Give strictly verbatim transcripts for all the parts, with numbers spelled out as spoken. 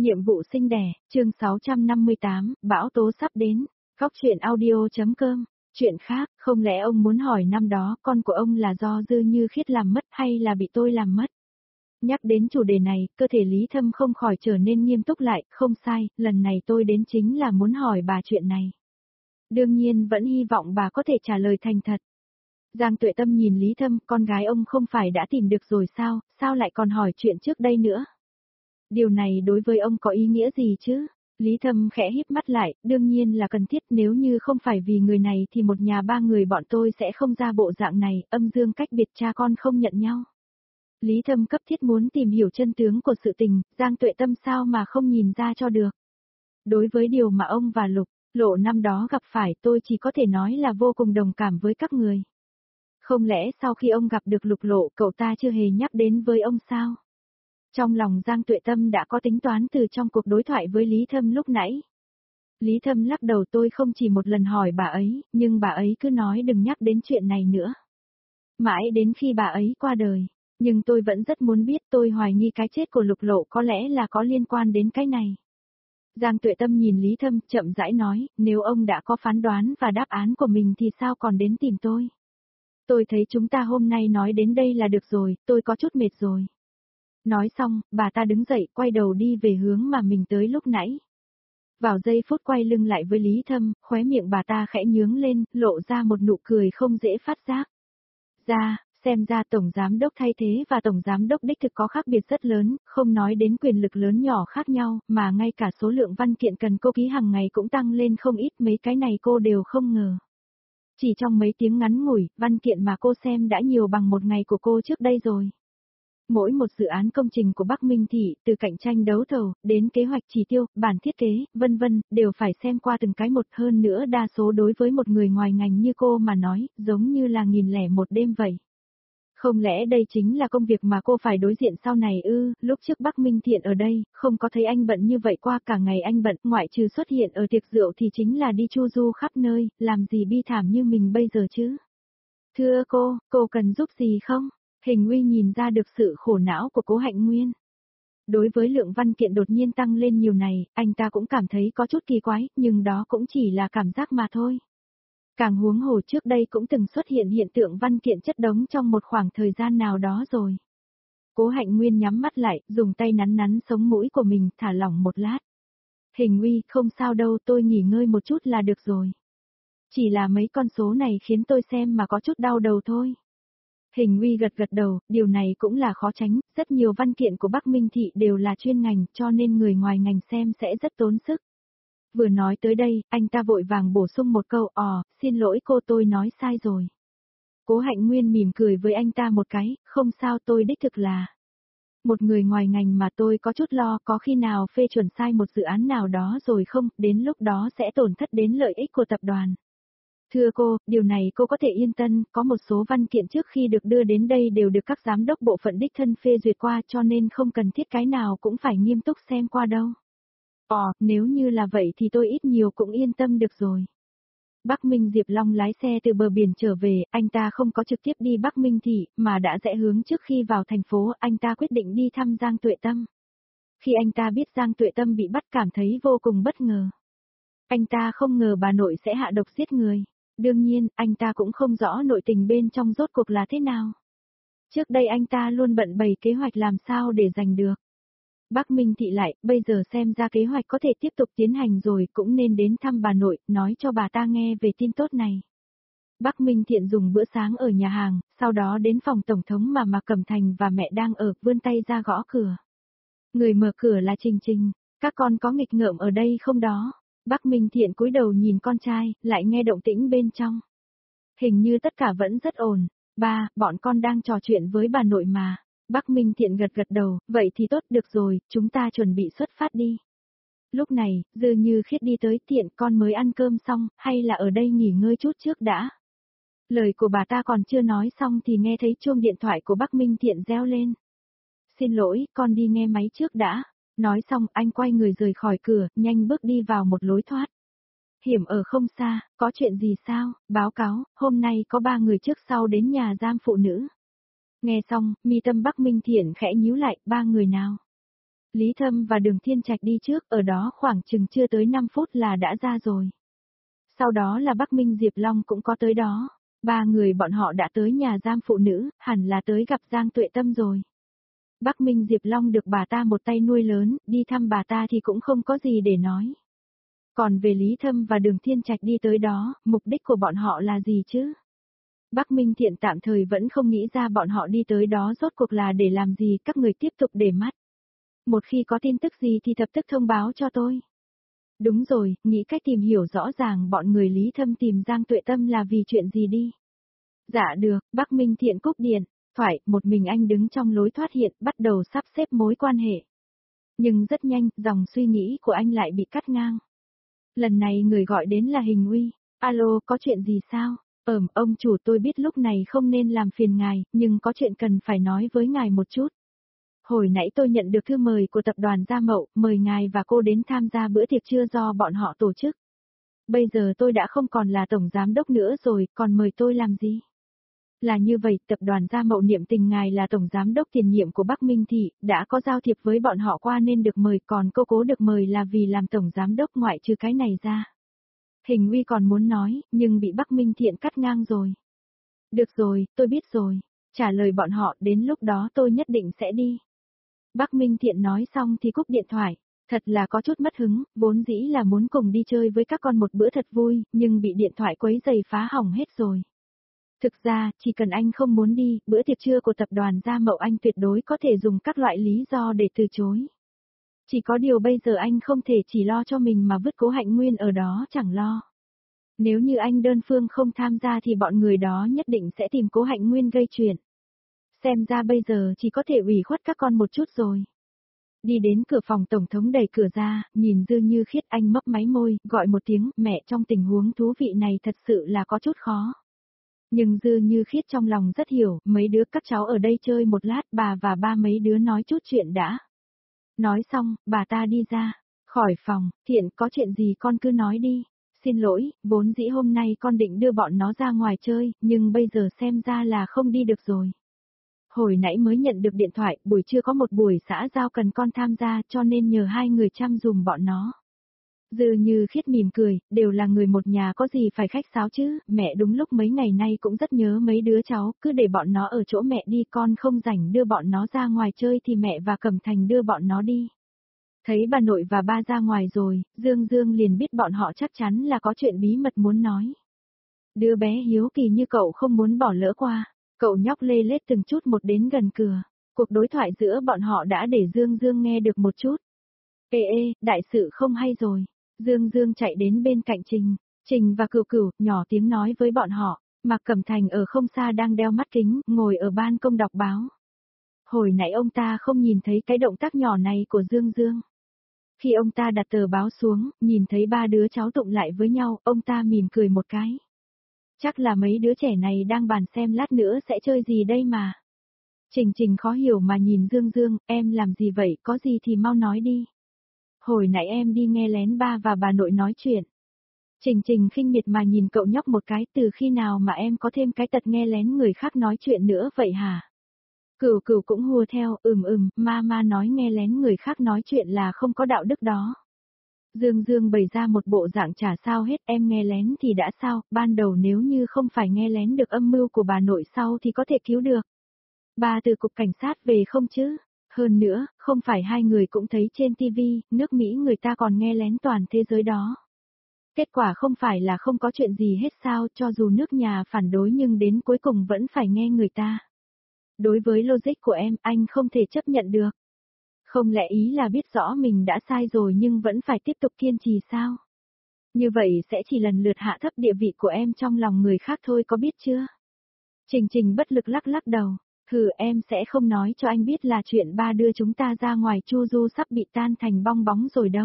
Nhiệm vụ sinh đẻ, chương sáu trăm năm mươi tám, bão tố sắp đến. Góc truyện audio.com. Chuyện khác, không lẽ ông muốn hỏi năm đó con của ông là do Dư Như Khiết làm mất hay là bị tôi làm mất? Nhắc đến chủ đề này, cơ thể Lý Thâm không khỏi trở nên nghiêm túc lại, không sai, lần này tôi đến chính là muốn hỏi bà chuyện này. Đương nhiên vẫn hy vọng bà có thể trả lời thành thật. Giang Tuệ Tâm nhìn Lý Thâm, con gái ông không phải đã tìm được rồi sao, sao lại còn hỏi chuyện trước đây nữa? Điều này đối với ông có ý nghĩa gì chứ? Lý Thâm khẽ híp mắt lại, đương nhiên là cần thiết, nếu như không phải vì người này thì một nhà ba người bọn tôi sẽ không ra bộ dạng này, âm dương cách biệt cha con không nhận nhau. Lý Thâm cấp thiết muốn tìm hiểu chân tướng của sự tình, Giang Tuệ Tâm sao mà không nhìn ra cho được. Đối với điều mà ông và Lục Lộ năm đó gặp phải, tôi chỉ có thể nói là vô cùng đồng cảm với các người. Không lẽ sau khi ông gặp được Lục Lộ, cậu ta chưa hề nhắc đến với ông sao? Trong lòng Giang Tuệ Tâm đã có tính toán từ trong cuộc đối thoại với Lý Thâm lúc nãy. Lý Thâm lắc đầu, tôi không chỉ một lần hỏi bà ấy, nhưng bà ấy cứ nói đừng nhắc đến chuyện này nữa. Mãi đến khi bà ấy qua đời, nhưng tôi vẫn rất muốn biết, tôi hoài nghi cái chết của Lục Lộ có lẽ là có liên quan đến cái này. Giang Tuệ Tâm nhìn Lý Thâm, chậm rãi nói, nếu ông đã có phán đoán và đáp án của mình thì sao còn đến tìm tôi? Tôi thấy chúng ta hôm nay nói đến đây là được rồi, tôi có chút mệt rồi. Nói xong, bà ta đứng dậy, quay đầu đi về hướng mà mình tới lúc nãy. Vào giây phút quay lưng lại với Lý Thâm, khóe miệng bà ta khẽ nhướng lên, lộ ra một nụ cười không dễ phát giác. Ra, xem ra Tổng Giám Đốc thay thế và Tổng Giám Đốc đích thực có khác biệt rất lớn, không nói đến quyền lực lớn nhỏ khác nhau, mà ngay cả số lượng văn kiện cần cô ký hàng ngày cũng tăng lên không ít, mấy cái này cô đều không ngờ. Chỉ trong mấy tiếng ngắn ngủi, văn kiện mà cô xem đã nhiều bằng một ngày của cô trước đây rồi. Mỗi một dự án công trình của Bắc Minh Thị, từ cạnh tranh đấu thầu, đến kế hoạch chỉ tiêu, bản thiết kế, vân vân, đều phải xem qua từng cái một, hơn nữa đa số đối với một người ngoài ngành như cô mà nói, giống như là nghìn lẻ một đêm vậy. Không lẽ đây chính là công việc mà cô phải đối diện sau này ư? Lúc trước Bắc Minh Thiện ở đây, không có thấy anh bận như vậy, qua cả ngày anh bận, ngoại trừ xuất hiện ở tiệc rượu thì chính là đi chu du khắp nơi, làm gì bi thảm như mình bây giờ chứ? Thưa cô, cô cần giúp gì không? Hình Uy nhìn ra được sự khổ não của Cố Hạnh Nguyên. Đối với lượng văn kiện đột nhiên tăng lên nhiều này, anh ta cũng cảm thấy có chút kỳ quái, nhưng đó cũng chỉ là cảm giác mà thôi. Càng huống hồ trước đây cũng từng xuất hiện hiện tượng văn kiện chất đống trong một khoảng thời gian nào đó rồi. Cố Hạnh Nguyên nhắm mắt lại, dùng tay nắn nắn sống mũi của mình, thả lỏng một lát. Hình Uy, không sao đâu, tôi nghỉ ngơi một chút là được rồi. Chỉ là mấy con số này khiến tôi xem mà có chút đau đầu thôi. Hình Uy gật gật đầu, điều này cũng là khó tránh, rất nhiều văn kiện của Bắc Minh Thị đều là chuyên ngành, cho nên người ngoài ngành xem sẽ rất tốn sức. Vừa nói tới đây, anh ta vội vàng bổ sung một câu, ồ, xin lỗi cô, tôi nói sai rồi. Cố Hạnh Nguyên mỉm cười với anh ta một cái, không sao, tôi đích thực là một người ngoài ngành mà tôi có chút lo, có khi nào phê chuẩn sai một dự án nào đó rồi không, đến lúc đó sẽ tổn thất đến lợi ích của tập đoàn. Thưa cô, điều này cô có thể yên tâm, có một số văn kiện trước khi được đưa đến đây đều được các giám đốc bộ phận đích thân phê duyệt qua, cho nên không cần thiết cái nào cũng phải nghiêm túc xem qua đâu. Ồ, nếu như là vậy thì tôi ít nhiều cũng yên tâm được rồi. Bắc Minh Diệp Long lái xe từ bờ biển trở về, anh ta không có trực tiếp đi Bắc Minh Thị, mà đã rẽ hướng trước khi vào thành phố, anh ta quyết định đi thăm Giang Tuệ Tâm. Khi anh ta biết Giang Tuệ Tâm bị bắt, cảm thấy vô cùng bất ngờ. Anh ta không ngờ bà nội sẽ hạ độc giết người. Đương nhiên, anh ta cũng không rõ nội tình bên trong rốt cuộc là thế nào. Trước đây anh ta luôn bận bày kế hoạch làm sao để giành được. Bắc Minh Thị lại, bây giờ xem ra kế hoạch có thể tiếp tục tiến hành rồi, cũng nên đến thăm bà nội, nói cho bà ta nghe về tin tốt này. Bắc Minh Thiện dùng bữa sáng ở nhà hàng, sau đó đến phòng tổng thống mà Mạc Cẩm Thành và mẹ đang ở, vươn tay ra gõ cửa. Người mở cửa là Trình Trình, các con có nghịch ngợm ở đây không đó? Bắc Minh Thiện cúi đầu nhìn con trai, lại nghe động tĩnh bên trong. Hình như tất cả vẫn rất ổn. Ba, bọn con đang trò chuyện với bà nội mà. Bắc Minh Thiện gật gật đầu, vậy thì tốt, được rồi, chúng ta chuẩn bị xuất phát đi. Lúc này, Dư Như Khiết đi tới, Thiện, con mới ăn cơm xong, hay là ở đây nghỉ ngơi chút trước đã. Lời của bà ta còn chưa nói xong thì nghe thấy chuông điện thoại của Bắc Minh Thiện reo lên. Xin lỗi, con đi nghe máy trước đã. Nói xong, anh quay người rời khỏi cửa, nhanh bước đi vào một lối thoát. Hiểm ở không xa, có chuyện gì sao? Báo cáo, hôm nay có ba người trước sau đến nhà giam phụ nữ. Nghe xong, mi tâm Bắc Minh Thiện khẽ nhíu lại, ba người nào? Lý Thâm và Đường Thiên Trạch đi trước, ở đó khoảng chừng chưa tới năm phút là đã ra rồi. Sau đó là Bắc Minh Diệp Long cũng có tới đó. Ba người bọn họ đã tới nhà giam phụ nữ, hẳn là tới gặp Giang Tuệ Tâm rồi. Bắc Minh Diệp Long được bà ta một tay nuôi lớn, đi thăm bà ta thì cũng không có gì để nói. Còn về Lý Thâm và Đường Thiên Trạch đi tới đó, mục đích của bọn họ là gì chứ? Bắc Minh Thiện tạm thời vẫn không nghĩ ra bọn họ đi tới đó rốt cuộc là để làm gì, các người tiếp tục để mắt. Một khi có tin tức gì thì lập tức thông báo cho tôi. Đúng rồi, nghĩ cách tìm hiểu rõ ràng bọn người Lý Thâm tìm Giang Tuệ Tâm là vì chuyện gì đi. Dạ được, Bắc Minh Thiện cúp điện, thoại, một mình anh đứng trong lối thoát hiện, bắt đầu sắp xếp mối quan hệ. Nhưng rất nhanh, dòng suy nghĩ của anh lại bị cắt ngang. Lần này người gọi đến là Hình Uy. Alo, có chuyện gì sao? Ừm, ông chủ, tôi biết lúc này không nên làm phiền ngài, nhưng có chuyện cần phải nói với ngài một chút. Hồi nãy tôi nhận được thư mời của tập đoàn Gia Mậu, mời ngài và cô đến tham gia bữa tiệc trưa do bọn họ tổ chức. Bây giờ tôi đã không còn là tổng giám đốc nữa rồi, còn mời tôi làm gì? Là như vậy, tập đoàn Gia Mậu niệm tình ngài là tổng giám đốc tiền nhiệm của Bắc Minh Thị, đã có giao thiệp với bọn họ qua nên được mời, còn cô cố được mời là vì làm tổng giám đốc ngoại trừ cái này ra. Hình Uy còn muốn nói, nhưng bị Bắc Minh Thiện cắt ngang rồi. Được rồi, tôi biết rồi. Trả lời bọn họ, đến lúc đó tôi nhất định sẽ đi. Bắc Minh Thiện nói xong thì cúp điện thoại. Thật là có chút mất hứng, vốn dĩ là muốn cùng đi chơi với các con một bữa thật vui, nhưng bị điện thoại quấy rầy phá hỏng hết rồi. Thực ra, chỉ cần anh không muốn đi, bữa tiệc trưa của tập đoàn Gia Mậu anh tuyệt đối có thể dùng các loại lý do để từ chối. Chỉ có điều bây giờ anh không thể chỉ lo cho mình mà vứt Cố Hạnh Nguyên ở đó chẳng lo. Nếu như anh đơn phương không tham gia thì bọn người đó nhất định sẽ tìm Cố Hạnh Nguyên gây chuyện. Xem ra bây giờ chỉ có thể ủy khuất các con một chút rồi. Đi đến cửa phòng tổng thống đẩy cửa ra, nhìn Dư Như Khiết, anh mấp máy môi, gọi một tiếng, mẹ, trong tình huống thú vị này thật sự là có chút khó. Nhưng Dư Như Khiết trong lòng rất hiểu, mấy đứa các cháu ở đây chơi một lát, bà và ba mấy đứa nói chút chuyện đã. Nói xong, bà ta đi ra, khỏi phòng, Thiện, có chuyện gì con cứ nói đi. Xin lỗi, vốn dĩ hôm nay con định đưa bọn nó ra ngoài chơi, nhưng bây giờ xem ra là không đi được rồi. Hồi nãy mới nhận được điện thoại, buổi trưa có một buổi xã giao cần con tham gia cho nên nhờ hai người chăm dùm bọn nó. Dư Như Khiết mỉm cười, đều là người một nhà có gì phải khách sáo chứ, mẹ đúng lúc mấy ngày nay cũng rất nhớ mấy đứa cháu, cứ để bọn nó ở chỗ mẹ đi, con không rảnh đưa bọn nó ra ngoài chơi thì mẹ và Cẩm Thành đưa bọn nó đi. Thấy bà nội và ba ra ngoài rồi, Dương Dương liền biết bọn họ chắc chắn là có chuyện bí mật muốn nói. Đứa bé hiếu kỳ như cậu không muốn bỏ lỡ qua, cậu nhóc lê lết từng chút một đến gần cửa. Cuộc đối thoại giữa bọn họ đã để Dương Dương nghe được một chút. Ê ê, đại sự không hay rồi. Dương Dương chạy đến bên cạnh Trình, Trình và Cửu Cửu, nhỏ tiếng nói với bọn họ, Mạc Cẩm Thành ở không xa đang đeo mắt kính, ngồi ở ban công đọc báo. Hồi nãy ông ta không nhìn thấy cái động tác nhỏ này của Dương Dương. Khi ông ta đặt tờ báo xuống, nhìn thấy ba đứa cháu tụng lại với nhau, ông ta mỉm cười một cái. Chắc là mấy đứa trẻ này đang bàn xem lát nữa sẽ chơi gì đây mà. Trình Trình khó hiểu mà nhìn Dương Dương, em làm gì vậy, có gì thì mau nói đi. Hồi nãy em đi nghe lén ba và bà nội nói chuyện. Trình Trình khinh miệt mà nhìn cậu nhóc một cái, từ khi nào mà em có thêm cái tật nghe lén người khác nói chuyện nữa vậy hả? Cửu Cửu cũng hùa theo, ừm ừm, mama nói nghe lén người khác nói chuyện là không có đạo đức đó. Dương Dương bày ra một bộ dạng chả sao hết, em nghe lén thì đã sao, ban đầu nếu như không phải nghe lén được âm mưu của bà nội sau thì có thể cứu được. Bà từ cục cảnh sát về không chứ? Hơn nữa, không phải hai người cũng thấy trên ti vi, nước Mỹ người ta còn nghe lén toàn thế giới đó. Kết quả không phải là không có chuyện gì hết sao, cho dù nước nhà phản đối nhưng đến cuối cùng vẫn phải nghe người ta. Đối với logic của em, anh không thể chấp nhận được. Không lẽ ý là biết rõ mình đã sai rồi nhưng vẫn phải tiếp tục kiên trì sao? Như vậy sẽ chỉ lần lượt hạ thấp địa vị của em trong lòng người khác thôi, có biết chưa? Trình Trình bất lực lắc lắc đầu. Hừ, em sẽ không nói cho anh biết là chuyện ba đưa chúng ta ra ngoài chu du sắp bị tan thành bong bóng rồi đâu.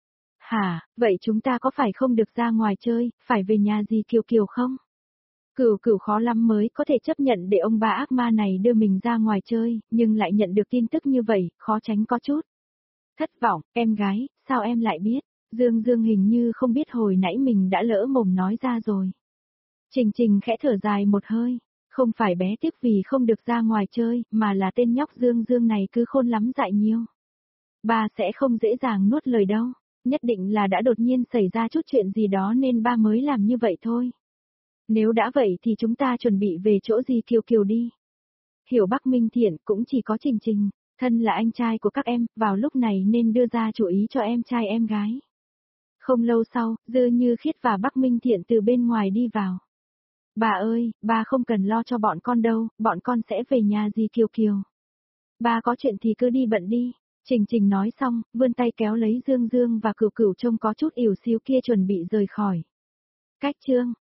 Hả, vậy chúng ta có phải không được ra ngoài chơi, phải về nhà gì Kiều Kiều không? Cửu Cửu khó lắm mới có thể chấp nhận để ông bà ác ma này đưa mình ra ngoài chơi, nhưng lại nhận được tin tức như vậy, khó tránh có chút. Thất vọng, em gái, sao em lại biết? Dương Dương hình như không biết hồi nãy mình đã lỡ mồm nói ra rồi. Trình Trình khẽ thở dài một hơi. Không phải bé tiếc vì không được ra ngoài chơi, mà là tên nhóc Dương Dương này cứ khôn lắm dại nhiều. Ba sẽ không dễ dàng nuốt lời đâu, nhất định là đã đột nhiên xảy ra chút chuyện gì đó nên ba mới làm như vậy thôi. Nếu đã vậy thì chúng ta chuẩn bị về chỗ Di Kiều Kiều đi. Hiểu Bắc Minh Thiện cũng chỉ có Trình Trình, thân là anh trai của các em, vào lúc này nên đưa ra chủ ý cho em trai em gái. Không lâu sau, Dư Như Khiết và Bắc Minh Thiện từ bên ngoài đi vào. Bà ơi, ba không cần lo cho bọn con đâu, bọn con sẽ về nhà Di Kiều Kiều. Ba có chuyện thì cứ đi bận đi. Trình Trình nói xong, vươn tay kéo lấy Dương Dương và Cửu Cửu trông có chút ỉu xíu kia chuẩn bị rời khỏi. Cách chương